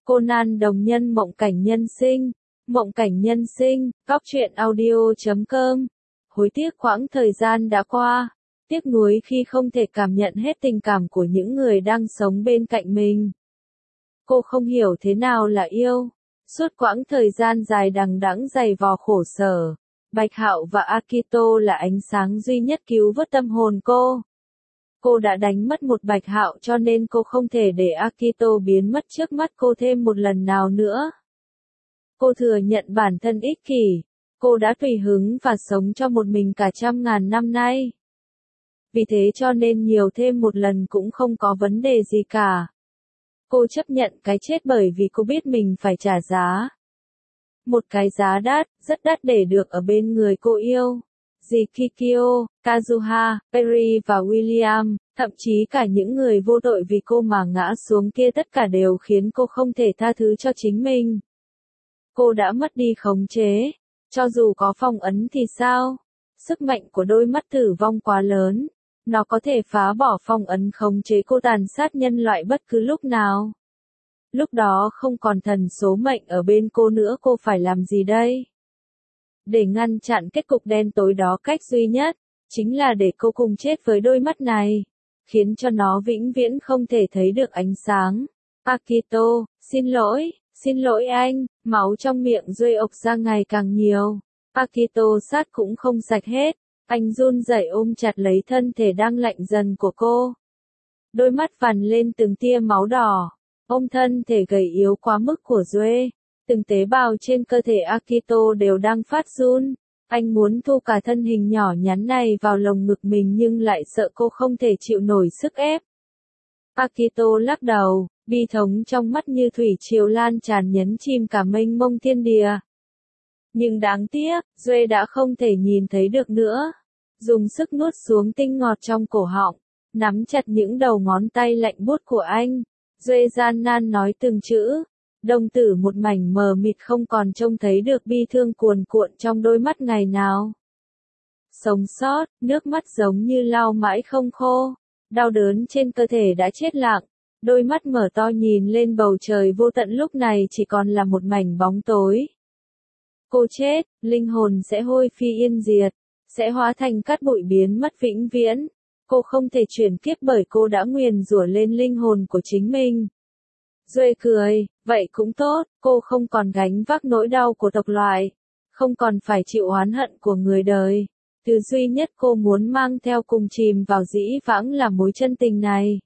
Conan đồng nhân mộng cảnh nhân sinh. Mộng cảnh nhân sinh, truyện audio.com. Hối tiếc quãng thời gian đã qua. Tiếc nuối khi không thể cảm nhận hết tình cảm của những người đang sống bên cạnh mình. Cô không hiểu thế nào là yêu. Suốt quãng thời gian dài đằng đẵng dày vò khổ sở, Bạch Hạo và Akito là ánh sáng duy nhất cứu vớt tâm hồn cô. Cô đã đánh mất một Bạch Hạo cho nên cô không thể để Akito biến mất trước mắt cô thêm một lần nào nữa. Cô thừa nhận bản thân ích kỷ. Cô đã tùy hứng và sống cho một mình cả trăm ngàn năm nay. Vì thế cho nên nhiều thêm một lần cũng không có vấn đề gì cả. Cô chấp nhận cái chết bởi vì cô biết mình phải trả giá. Một cái giá đắt, rất đắt để được ở bên người cô yêu. Kikyo, Kazuha, Perry và William, thậm chí cả những người vô tội vì cô mà ngã xuống kia tất cả đều khiến cô không thể tha thứ cho chính mình. Cô đã mất đi khống chế. Cho dù có phong ấn thì sao? Sức mạnh của đôi mắt tử vong quá lớn. Nó có thể phá bỏ phong ấn khống chế cô tàn sát nhân loại bất cứ lúc nào. Lúc đó không còn thần số mệnh ở bên cô nữa, cô phải làm gì đây? Để ngăn chặn kết cục đen tối đó, cách duy nhất chính là để cô cùng chết với đôi mắt này, khiến cho nó vĩnh viễn không thể thấy được ánh sáng. Akito, xin lỗi anh. Máu trong miệng Duê ộc ra ngày càng nhiều. Akito sát cũng không sạch hết. Anh run rẩy ôm chặt lấy thân thể đang lạnh dần của cô. Đôi mắt vằn lên từng tia máu đỏ. Ôm thân thể gầy yếu quá mức của Duê. Từng tế bào trên cơ thể Akito đều đang phát run. Anh muốn thu cả thân hình nhỏ nhắn này vào lồng ngực mình nhưng lại sợ cô không thể chịu nổi sức ép. Akito lắc đầu, bi thống trong mắt như thủy triều lan tràn nhấn chìm cả mênh mông thiên địa. Nhưng đáng tiếc, Duê đã không thể nhìn thấy được nữa. Dùng sức nuốt xuống tinh ngọt trong cổ họng, nắm chặt những đầu ngón tay lạnh buốt của anh. Duê gian nan nói từng chữ. Đồng tử một mảnh mờ mịt không còn trông thấy được bi thương cuồn cuộn trong đôi mắt ngày nào. Sống sót, nước mắt giống như lau mãi không khô. Đau đớn trên cơ thể đã chết lặng. Đôi mắt mở to nhìn lên bầu trời vô tận lúc này chỉ còn là một mảnh bóng tối. Cô chết, linh hồn sẽ hôi phi yên diệt, sẽ hóa thành cát bụi biến mất vĩnh viễn. Cô không thể chuyển kiếp bởi cô đã nguyền rủa lên linh hồn của chính mình. Duê cười, vậy cũng tốt, cô không còn gánh vác nỗi đau của tộc loại, không còn phải chịu oán hận của người đời. Thứ duy nhất cô muốn mang theo cùng chìm vào dĩ vãng là mối chân tình này.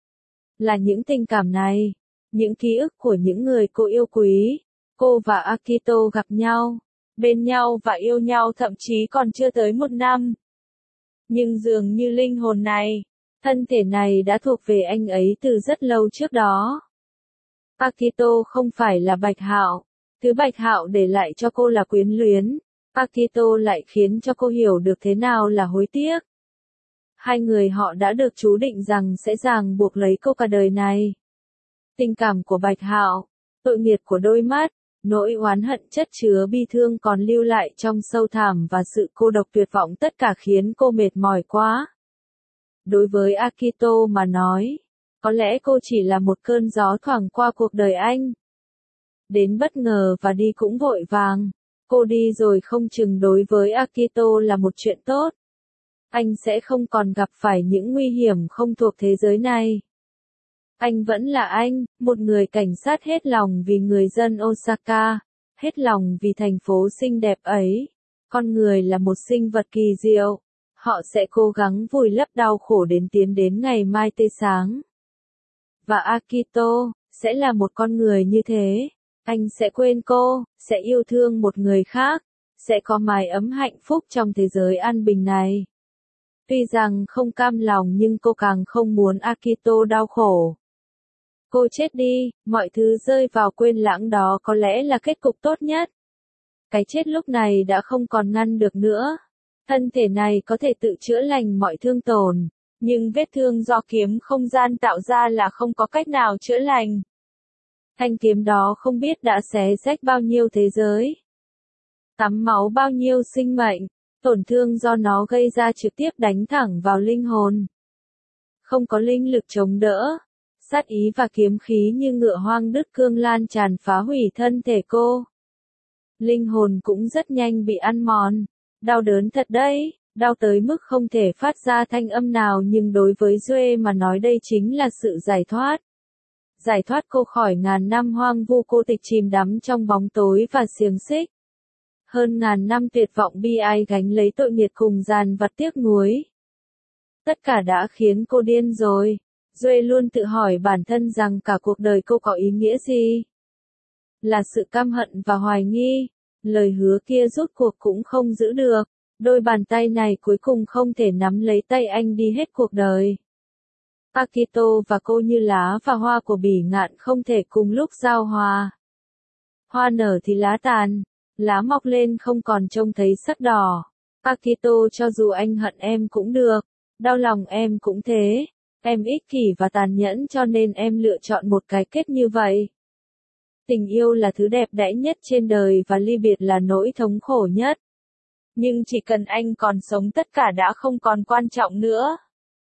Là những tình cảm này, những ký ức của những người cô yêu quý. Cô và Akito gặp nhau, bên nhau và yêu nhau thậm chí còn chưa tới 1 năm. Nhưng dường như linh hồn này, thân thể này đã thuộc về anh ấy từ rất lâu trước đó. Akito không phải là Bạch Hạo. Thứ Bạch Hạo để lại cho cô là quyến luyến. Akito lại khiến cho cô hiểu được thế nào là hối tiếc. Hai người họ đã được chú định rằng sẽ ràng buộc lấy cô cả đời này. Tình cảm của Bạch Hạo, tội nghiệp của đôi mắt, nỗi oán hận chất chứa bi thương còn lưu lại trong sâu thẳm và sự cô độc tuyệt vọng tất cả khiến cô mệt mỏi quá. Đối với Akito mà nói, có lẽ cô chỉ là một cơn gió thoảng qua cuộc đời anh. Đến bất ngờ và đi cũng vội vàng. Cô đi rồi không chừng đối với Akito là một chuyện tốt. Anh sẽ không còn gặp phải những nguy hiểm không thuộc thế giới này. Anh vẫn là anh, một người cảnh sát hết lòng vì người dân Osaka, hết lòng vì thành phố xinh đẹp ấy. Con người là một sinh vật kỳ diệu. Họ sẽ cố gắng vùi lấp đau khổ đến tiến đến ngày mai tươi sáng. Và Akito sẽ là một con người như thế. Anh sẽ quên cô, sẽ yêu thương một người khác, sẽ có mái ấm hạnh phúc trong thế giới an bình này. Tuy rằng không cam lòng nhưng cô càng không muốn Akito đau khổ. Cô chết đi, mọi thứ rơi vào quên lãng đó có lẽ là kết cục tốt nhất. Cái chết lúc này đã không còn ngăn được nữa. Thân thể này có thể tự chữa lành mọi thương tổn, nhưng vết thương do kiếm không gian tạo ra là không có cách nào chữa lành. Thanh kiếm đó không biết đã xé rách bao nhiêu thế giới, tắm máu bao nhiêu sinh mệnh, tổn thương do nó gây ra trực tiếp đánh thẳng vào linh hồn. Không có linh lực chống đỡ, Sát ý và kiếm khí như ngựa hoang đứt cương lan tràn phá hủy thân thể cô. Linh hồn cũng rất nhanh bị ăn mòn. Đau đớn thật đấy, đau tới mức không thể phát ra thanh âm nào, nhưng đối với Duệ mà nói đây chính là sự giải thoát. Giải thoát cô khỏi ngàn năm hoang vu cô tịch chìm đắm trong bóng tối và xiềng xích. Hơn ngàn năm tuyệt vọng bi ai gánh lấy tội nghiệt cùng dàn vặt tiếc nuối. Tất cả đã khiến cô điên rồi. Duệ luôn tự hỏi bản thân rằng cả cuộc đời cô có ý nghĩa gì? Là sự căm hận và hoài nghi. Lời hứa kia rốt cuộc cũng không giữ được. Đôi bàn tay này cuối cùng không thể nắm lấy tay anh đi hết cuộc đời. Akito và cô như lá và hoa của bỉ ngạn không thể cùng lúc giao hòa. Hoa nở thì lá tàn, lá mọc lên không còn trông thấy sắc đỏ. Akito, cho dù anh hận em cũng được, đau lòng em cũng thế. Em ích kỷ và tàn nhẫn cho nên em lựa chọn một cái kết như vậy. Tình yêu là thứ đẹp đẽ nhất trên đời và ly biệt là nỗi thống khổ nhất. Nhưng chỉ cần anh còn sống tất cả đã không còn quan trọng nữa.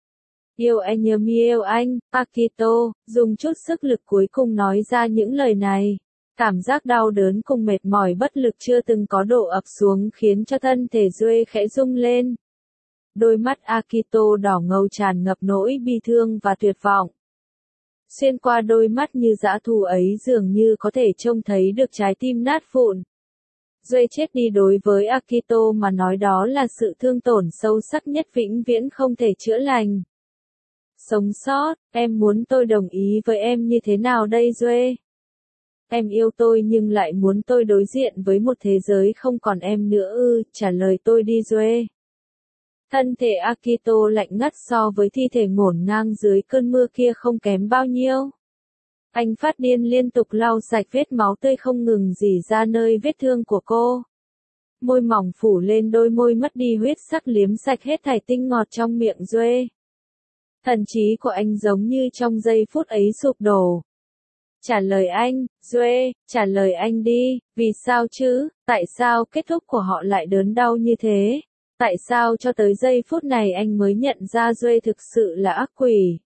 Yêu anh nhớ mi yêu anh, Akito, dùng chút sức lực cuối cùng nói ra những lời này. Cảm giác đau đớn cùng mệt mỏi bất lực chưa từng có đổ ập xuống khiến cho thân thể Duệ khẽ rung lên. Đôi mắt Akito đỏ ngầu tràn ngập nỗi bi thương và tuyệt vọng. Xuyên qua đôi mắt như dã thú ấy dường như có thể trông thấy được trái tim nát vụn. Duệ chết đi đối với Akito mà nói đó là sự thương tổn sâu sắc nhất vĩnh viễn không thể chữa lành. Sống sót, em muốn tôi đồng ý với em như thế nào đây Duệ? Em yêu tôi nhưng lại muốn tôi đối diện với một thế giới không còn em nữa ư, trả lời tôi đi Duệ. Thân thể Akito lạnh ngắt so với thi thể ngổn ngang dưới cơn mưa kia không kém bao nhiêu. Anh phát điên liên tục lau sạch vết máu tươi không ngừng rỉ ra nơi vết thương của cô. Môi mỏng phủ lên đôi môi mất đi huyết sắc liếm sạch hết thảy tinh ngọt trong miệng Duệ. Thần trí của anh giống như trong giây phút ấy sụp đổ. Trả lời anh, Duệ, trả lời anh đi, vì sao chứ, tại sao kết thúc của họ lại đớn đau như thế? Tại sao cho tới giây phút này anh mới nhận ra Duệ thực sự là ác quỷ?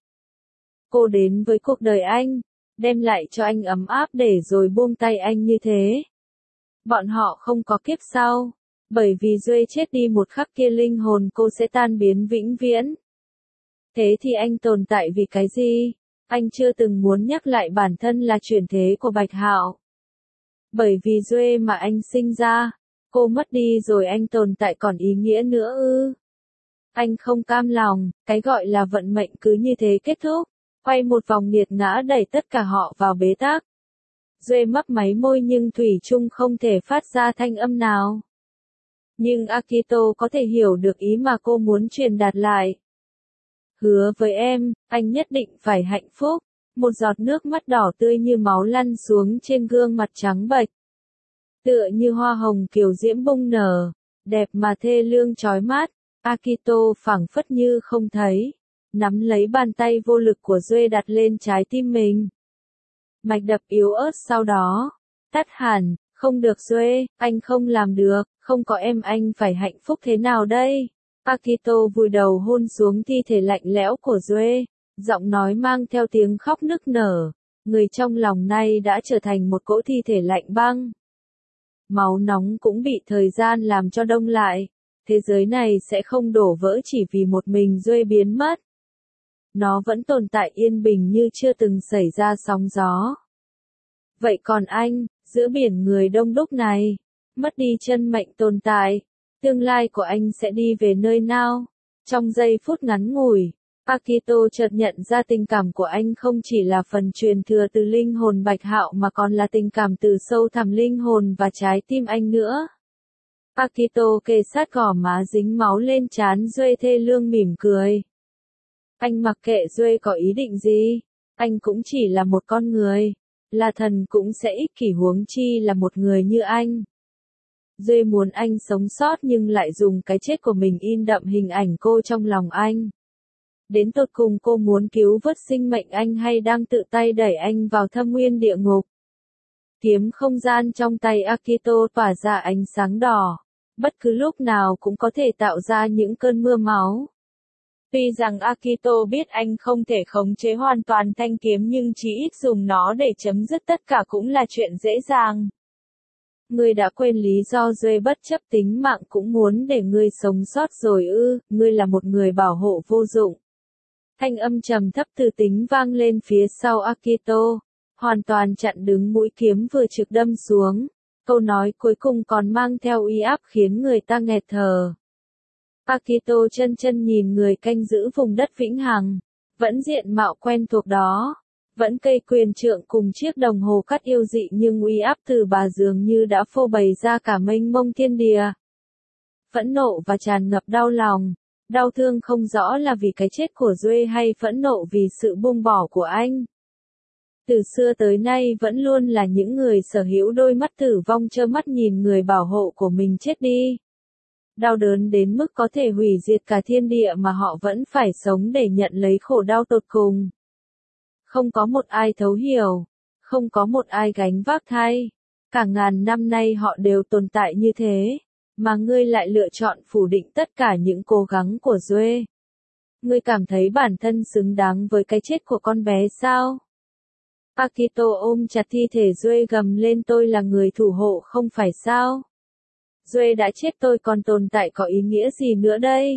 Cô đến với cuộc đời anh, đem lại cho anh ấm áp để rồi buông tay anh như thế. Bọn họ không có kiếp sau, bởi vì Duệ chết đi một khắc kia linh hồn cô sẽ tan biến vĩnh viễn. Thế thì anh tồn tại vì cái gì? Anh chưa từng muốn nhắc lại bản thân là chuyển thế của Bạch Hạo. Bởi vì Duệ mà anh sinh ra, cô mất đi rồi anh tồn tại còn ý nghĩa nữa ư? Anh không cam lòng, cái gọi là vận mệnh cứ như thế kết thúc, quay một vòng nghiệt ngã đẩy tất cả họ vào bế tắc. Duệ mấp máy môi nhưng thủy chung không thể phát ra thanh âm nào. Nhưng Akito có thể hiểu được ý mà cô muốn truyền đạt lại. Hứa với em, anh nhất định phải hạnh phúc. Một giọt nước mắt đỏ tươi như máu lăn xuống trên gương mặt trắng bệch. Tựa như hoa hồng kiều diễm bung nở, đẹp mà thê lương chói mắt. Akito phảng phất như không thấy, nắm lấy bàn tay vô lực của Duệ đặt lên trái tim mình. Mạch đập yếu ớt sau đó, tắt hẳn, không được Duệ, anh không làm được, không có em anh phải hạnh phúc thế nào đây? Akito vùi đầu hôn xuống thi thể lạnh lẽo của Duệ, giọng nói mang theo tiếng khóc nức nở, người trong lòng nay đã trở thành một cỗ thi thể lạnh băng. Máu nóng cũng bị thời gian làm cho đông lại, thế giới này sẽ không đổ vỡ chỉ vì một mình Duệ biến mất. Nó vẫn tồn tại yên bình như chưa từng xảy ra sóng gió. Vậy còn anh, giữa biển người đông đúc này, mất đi chân mệnh tồn tại, tương lai của anh sẽ đi về nơi nào? Trong giây phút ngắn ngủi, Akito chợt nhận ra tình cảm của anh không chỉ là phần truyền thừa từ linh hồn Bạch Hạo mà còn là tình cảm từ sâu thẳm linh hồn và trái tim anh nữa. Akito kề sát gò má dính máu lên trán Duệ thê lương mỉm cười. Anh mặc kệ Duệ có ý định gì, anh cũng chỉ là một con người, là thần cũng sẽ ích kỷ huống chi là một người như anh. Duệ muốn anh sống sót nhưng lại dùng cái chết của mình in đậm hình ảnh cô trong lòng anh. Đến tột cùng cô muốn cứu vớt sinh mệnh anh hay đang tự tay đẩy anh vào thâm nguyên địa ngục? Kiếm không gian trong tay Akito tỏa ra ánh sáng đỏ, bất cứ lúc nào cũng có thể tạo ra những cơn mưa máu. Tuy rằng Akito biết anh không thể khống chế hoàn toàn thanh kiếm nhưng chí ít dùng nó để chấm dứt tất cả cũng là chuyện dễ dàng. Ngươi đã quên lý do Duệ bất chấp tính mạng cũng muốn để ngươi sống sót rồi ư, ngươi là một người bảo hộ vô dụng. Thanh âm trầm thấp từ tính vang lên phía sau Akito, hoàn toàn chặn đứng mũi kiếm vừa trực đâm xuống. Câu nói cuối cùng còn mang theo uy áp khiến người ta nghẹt thở. Akito chân chân nhìn người canh giữ vùng đất vĩnh hằng, vẫn diện mạo quen thuộc đó, vẫn cây quyền trượng cùng chiếc đồng hồ cắt yêu dị nhưng uy áp từ bà dường như đã phô bày ra cả mênh mông thiên địa. Phẫn nộ và tràn ngập đau lòng, đau thương không rõ là vì cái chết của Duệ hay phẫn nộ vì sự buông bỏ của anh. Từ xưa tới nay vẫn luôn là những người sở hữu đôi mắt tử vong trơ mắt nhìn người bảo hộ của mình chết đi. Đau đớn đến mức có thể hủy diệt cả thiên địa mà họ vẫn phải sống để nhận lấy khổ đau tột cùng. Không có một ai thấu hiểu, không có một ai gánh vác thay. Cả ngàn năm nay họ đều tồn tại như thế, mà ngươi lại lựa chọn phủ định tất cả những cố gắng của Duệ. Ngươi cảm thấy bản thân xứng đáng với cái chết của con bé sao? Akito ôm chặt thi thể Duệ gầm lên, tôi là người thủ hộ không phải sao? Duệ đã chết tôi còn tồn tại có ý nghĩa gì nữa đây?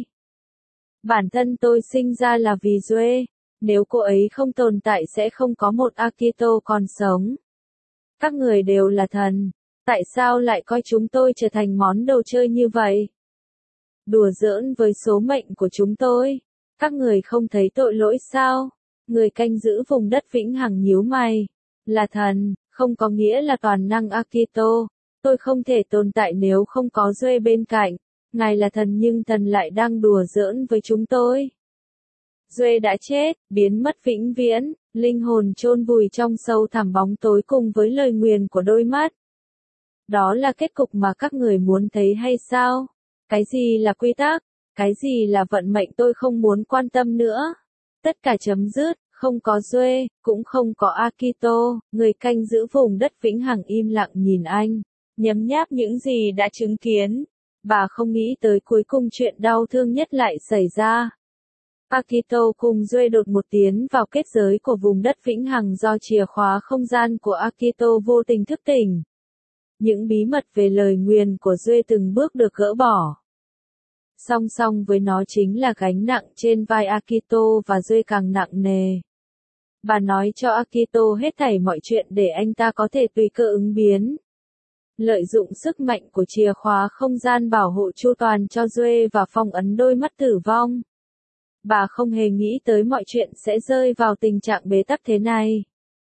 Bản thân tôi sinh ra là vì Duệ, nếu cô ấy không tồn tại sẽ không có một Akito còn sống. Các người đều là thần, tại sao lại coi chúng tôi trở thành món đồ chơi như vậy? Đùa giỡn với số mệnh của chúng tôi, các người không thấy tội lỗi sao? Người canh giữ vùng đất vĩnh hằng nhíu mày, là thần, không có nghĩa là toàn năng Akito. Tôi không thể tồn tại nếu không có Duệ bên cạnh. Ngài là thần nhưng thần lại đang đùa giỡn với chúng tôi. Duệ đã chết, biến mất vĩnh viễn, linh hồn chôn vùi trong sâu thẳm bóng tối cùng với lời nguyền của đôi mắt. Đó là kết cục mà các người muốn thấy hay sao? Cái gì là quy tắc? Cái gì là vận mệnh tôi không muốn quan tâm nữa. Tất cả chấm dứt, không có Duệ, cũng không có Akito, người canh giữ vùng đất vĩnh hằng im lặng nhìn anh. Nhấm nháp những gì đã chứng kiến, bà không nghĩ tới cuối cùng chuyện đau thương nhất lại xảy ra. Akito cùng Duệ đột một tiến vào kết giới của vùng đất vĩnh hằng do chìa khóa không gian của Akito vô tình thức tỉnh. Những bí mật về lời nguyền của Duệ từng bước được gỡ bỏ. Song song với nó chính là gánh nặng trên vai Akito và Duệ càng nặng nề. Bà nói cho Akito hết thảy mọi chuyện để anh ta có thể tùy cơ ứng biến. Lợi dụng sức mạnh của chìa khóa không gian bảo hộ chu toàn cho Duệ và phong ấn đôi mắt tử vong. Bà không hề nghĩ tới mọi chuyện sẽ rơi vào tình trạng bế tắc thế này.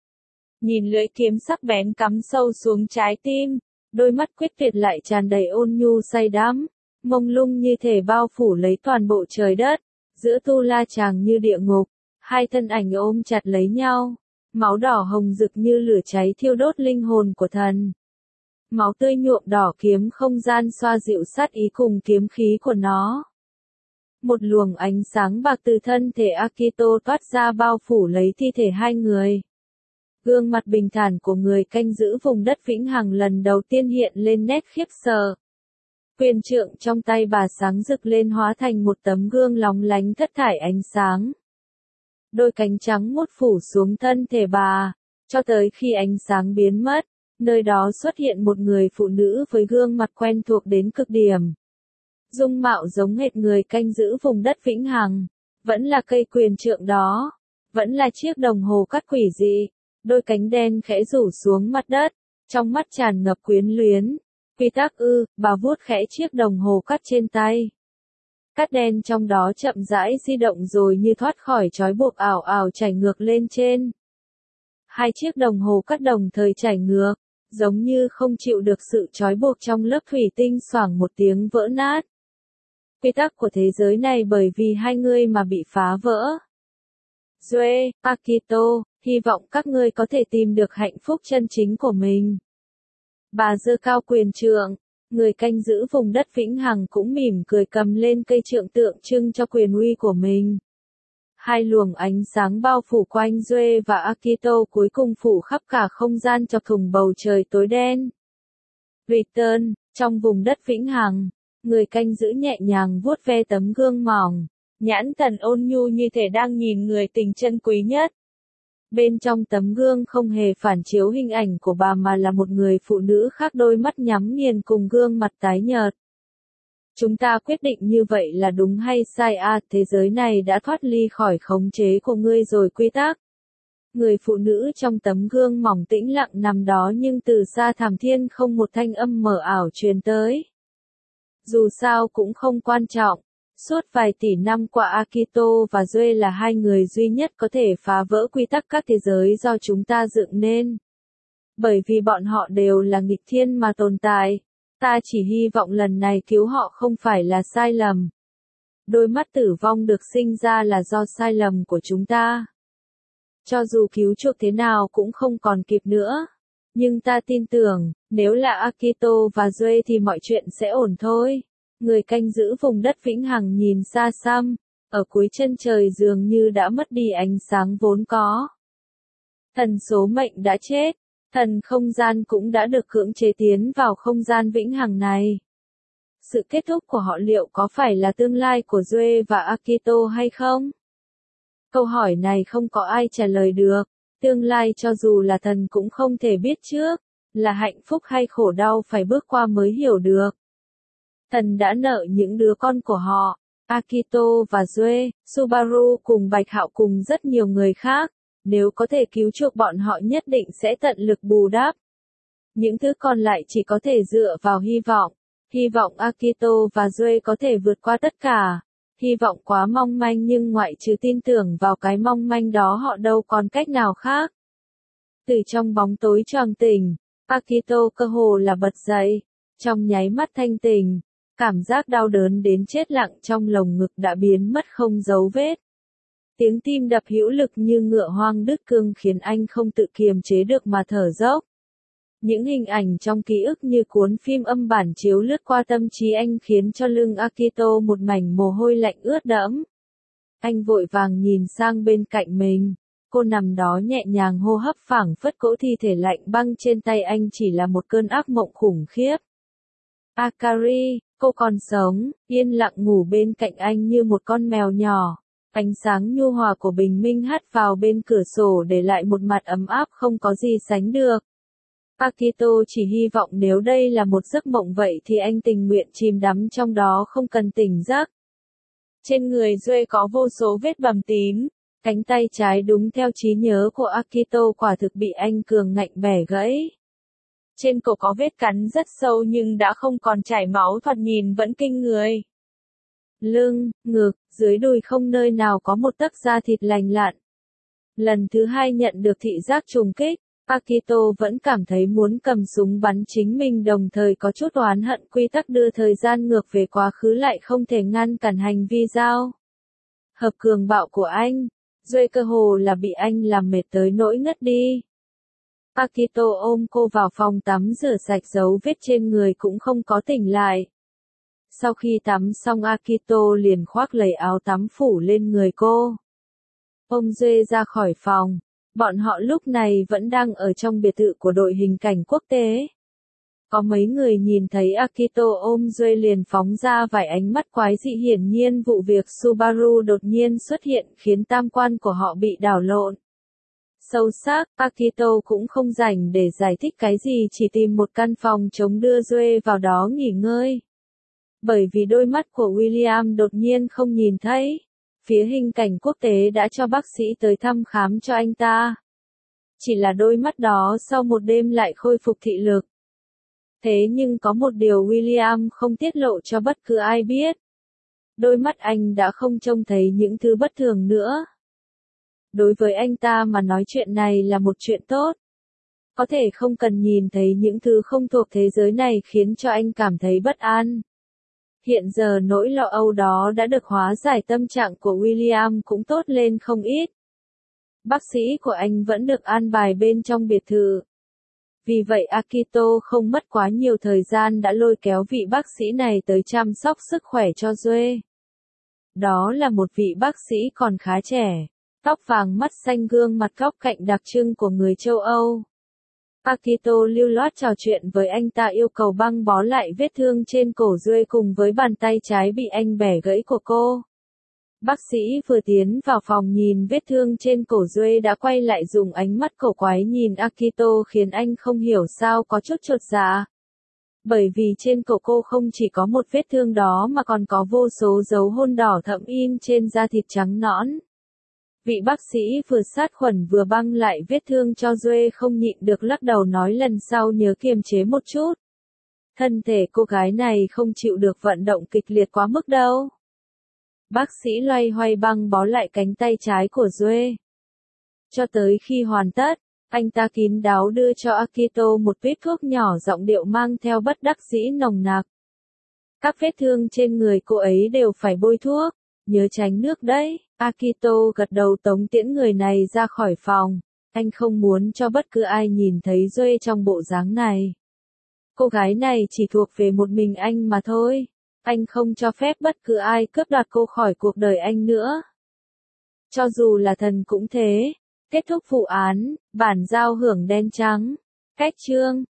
Nhìn lưỡi kiếm sắc bén cắm sâu xuống trái tim, đôi mắt quyết tuyệt lại tràn đầy ôn nhu say đắm, mông lung như thể bao phủ lấy toàn bộ trời đất, giữa tu la chàng như địa ngục, hai thân ảnh ôm chặt lấy nhau, máu đỏ hồng rực như lửa cháy thiêu đốt linh hồn của thần. Máu tươi nhuộm đỏ kiếm không gian xoa dịu sát ý cùng kiếm khí của nó. Một luồng ánh sáng bạc từ thân thể Akito toát ra bao phủ lấy thi thể hai người. Gương mặt bình thản của người canh giữ vùng đất vĩnh hằng lần đầu tiên hiện lên nét khiếp sợ. Quyền trượng trong tay bà sáng rực lên hóa thành một tấm gương lóng lánh thất thải ánh sáng. Đôi cánh trắng muốt phủ xuống thân thể bà, cho tới khi ánh sáng biến mất, nơi đó xuất hiện một người phụ nữ với gương mặt quen thuộc đến cực điểm. Dung mạo giống hệt người canh giữ vùng đất vĩnh hằng, vẫn là cây quyền trượng đó, vẫn là chiếc đồng hồ cắt quỷ dị, đôi cánh đen khẽ rủ xuống mặt đất, trong mắt tràn ngập quyến luyến. Quy tắc ư, bà vuốt khẽ chiếc đồng hồ cắt trên tay. Cát đen trong đó chậm rãi di động rồi như thoát khỏi trói buộc ảo ảo chảy ngược lên trên. Hai chiếc đồng hồ cắt đồng thời chảy ngược, giống như không chịu được sự trói buộc trong lớp thủy tinh xoảng một tiếng vỡ nát. Quy tắc của thế giới này bởi vì hai người mà bị phá vỡ. Duệ, Akito, hy vọng các ngươi có thể tìm được hạnh phúc chân chính của mình. Bà giơ cao quyền trượng, người canh giữ vùng đất vĩnh hằng cũng mỉm cười cầm lên cây trượng tượng trưng cho quyền uy của mình. Hai luồng ánh sáng bao phủ quanh Duệ và Akito cuối cùng phủ khắp cả không gian chọc thủng bầu trời tối đen. Return, trong vùng đất vĩnh hằng, người canh giữ nhẹ nhàng vuốt ve tấm gương mỏng, nhãn thần ôn nhu như thể đang nhìn người tình chân quý nhất. Bên trong tấm gương không hề phản chiếu hình ảnh của bà mà là một người phụ nữ khác, đôi mắt nhắm nghiền cùng gương mặt tái nhợt. Chúng ta quyết định như vậy là đúng hay sai à? Thế giới này đã thoát ly khỏi khống chế của ngươi rồi quy tắc. Người phụ nữ trong tấm gương mỏng tĩnh lặng nằm đó, nhưng từ xa thảm thiên không một thanh âm mờ ảo truyền tới. Dù sao cũng không quan trọng. Suốt vài tỷ năm qua, Akito và Duệ là hai người duy nhất có thể phá vỡ quy tắc các thế giới do chúng ta dựng nên. Bởi vì bọn họ đều là nghịch thiên mà tồn tại. Ta chỉ hy vọng lần này cứu họ không phải là sai lầm. Đôi mắt tử vong được sinh ra là do sai lầm của chúng ta. Cho dù cứu chuộc thế nào cũng không còn kịp nữa. Nhưng ta tin tưởng, nếu là Akito và Duệ thì mọi chuyện sẽ ổn thôi. Người canh giữ vùng đất vĩnh hằng nhìn xa xăm, ở cuối chân trời dường như đã mất đi ánh sáng vốn có. Thần số mệnh đã chết, thần không gian cũng đã được cưỡng chế tiến vào không gian vĩnh hằng này. Sự kết thúc của họ liệu có phải là tương lai của Duệ và Akito hay không? Câu hỏi này không có ai trả lời được. Tương lai cho dù là thần cũng không thể biết trước, là hạnh phúc hay khổ đau phải bước qua mới hiểu được. Thần đã nợ những đứa con của họ, Akito và Duệ, Subaru cùng Bạch Hạo cùng rất nhiều người khác. Nếu có thể cứu chuộc bọn họ nhất định sẽ tận lực bù đắp. Những thứ còn lại chỉ có thể dựa vào hy vọng. Hy vọng Akito và Duệ có thể vượt qua tất cả. Hy vọng quá mong manh nhưng ngoại trừ tin tưởng vào cái mong manh đó họ đâu còn cách nào khác. Từ trong bóng tối choàng tỉnh, Akito cơ hồ là bật dậy. Trong nháy mắt thanh tỉnh, cảm giác đau đớn đến chết lặng trong lồng ngực đã biến mất không dấu vết. Tiếng tim đập hữu lực như ngựa hoang đứt cương khiến anh không tự kiềm chế được mà thở dốc. Những hình ảnh trong ký ức như cuốn phim âm bản chiếu lướt qua tâm trí anh khiến cho lưng Akito một mảnh mồ hôi lạnh ướt đẫm. Anh vội vàng nhìn sang bên cạnh mình. Cô nằm đó nhẹ nhàng hô hấp phảng phất cỗ thi thể lạnh băng trên tay anh chỉ là một cơn ác mộng khủng khiếp. Akari, cô còn sống, yên lặng ngủ bên cạnh anh như một con mèo nhỏ. Ánh sáng nhu hòa của bình minh hắt vào bên cửa sổ để lại một mặt ấm áp không có gì sánh được. Akito chỉ hy vọng nếu đây là một giấc mộng vậy thì anh tình nguyện chìm đắm trong đó không cần tỉnh giấc. Trên người Duệ có vô số vết bầm tím, cánh tay trái đúng theo trí nhớ của Akito quả thực bị anh cường ngạnh bẻ gãy. Trên cổ có vết cắn rất sâu nhưng đã không còn chảy máu, thoạt nhìn vẫn kinh người. Lưng, ngực, dưới đùi không nơi nào có một tấc da thịt lành lặn. Lần thứ hai nhận được thị giác trùng kích, Akito vẫn cảm thấy muốn cầm súng bắn chính mình, đồng thời có chút oán hận quy tắc đưa thời gian ngược về quá khứ lại không thể ngăn cản hành vi giao hợp cường bạo của anh. Duệ cơ hồ là bị anh làm mệt tới nỗi ngất đi. Akito ôm cô vào phòng tắm rửa sạch dấu vết trên người cũng không có tỉnh lại. Sau khi tắm xong Akito liền khoác lấy áo tắm phủ lên người cô. Ôm Duệ ra khỏi phòng. Bọn họ lúc này vẫn đang ở trong biệt thự của đội hình cảnh quốc tế. Có mấy người nhìn thấy Akito ôm Duệ liền phóng ra vài ánh mắt quái dị, hiển nhiên vụ việc Subaru đột nhiên xuất hiện khiến tam quan của họ bị đảo lộn. Sâu sắc, Akito cũng không rảnh để giải thích cái gì, chỉ tìm một căn phòng trống đưa Duệ vào đó nghỉ ngơi. Bởi vì đôi mắt của William đột nhiên không nhìn thấy. Phía hình cảnh quốc tế đã cho bác sĩ tới thăm khám cho anh ta. Chỉ là đôi mắt đó sau một đêm lại khôi phục thị lực. Thế nhưng có một điều William không tiết lộ cho bất cứ ai biết. Đôi mắt anh đã không trông thấy những thứ bất thường nữa. Đối với anh ta mà nói chuyện này là một chuyện tốt. Có thể không cần nhìn thấy những thứ không thuộc thế giới này khiến cho anh cảm thấy bất an. Hiện giờ nỗi lo âu đó đã được hóa giải, tâm trạng của William cũng tốt lên không ít. Bác sĩ của anh vẫn được an bài bên trong biệt thự. Vì vậy Akito không mất quá nhiều thời gian đã lôi kéo vị bác sĩ này tới chăm sóc sức khỏe cho Duệ. Đó là một vị bác sĩ còn khá trẻ, tóc vàng mắt xanh, gương mặt góc cạnh đặc trưng của người châu Âu. Akito lưu loát trò chuyện với anh ta, yêu cầu băng bó lại vết thương trên cổ Duệ cùng với bàn tay trái bị anh bẻ gãy của cô. Bác sĩ vừa tiến vào phòng nhìn vết thương trên cổ Duệ đã quay lại dùng ánh mắt cổ quái nhìn Akito khiến anh không hiểu sao có chút chột dạ. Bởi vì trên cổ cô không chỉ có một vết thương đó mà còn có vô số dấu hôn đỏ thẫm in trên da thịt trắng nõn. Vị bác sĩ vừa sát khuẩn vừa băng lại vết thương cho Duệ không nhịn được lắc đầu nói lần sau nhớ kiềm chế một chút. Thân thể cô gái này không chịu được vận động kịch liệt quá mức đâu. Bác sĩ loay hoay băng bó lại cánh tay trái của Duệ. Cho tới khi hoàn tất, anh ta kín đáo đưa cho Akito một vết thuốc nhỏ giọng điệu mang theo bất đắc dĩ nồng nặc. Các vết thương trên người cô ấy đều phải bôi thuốc, nhớ tránh nước đấy. Akito gật đầu tống tiễn người này ra khỏi phòng. Anh không muốn cho bất cứ ai nhìn thấy Duệ trong bộ dáng này. Cô gái này chỉ thuộc về một mình anh mà thôi. Anh không cho phép bất cứ ai cướp đoạt cô khỏi cuộc đời anh nữa. Cho dù là thần cũng thế. Kết thúc vụ án, bản giao hưởng đen trắng. Cách chương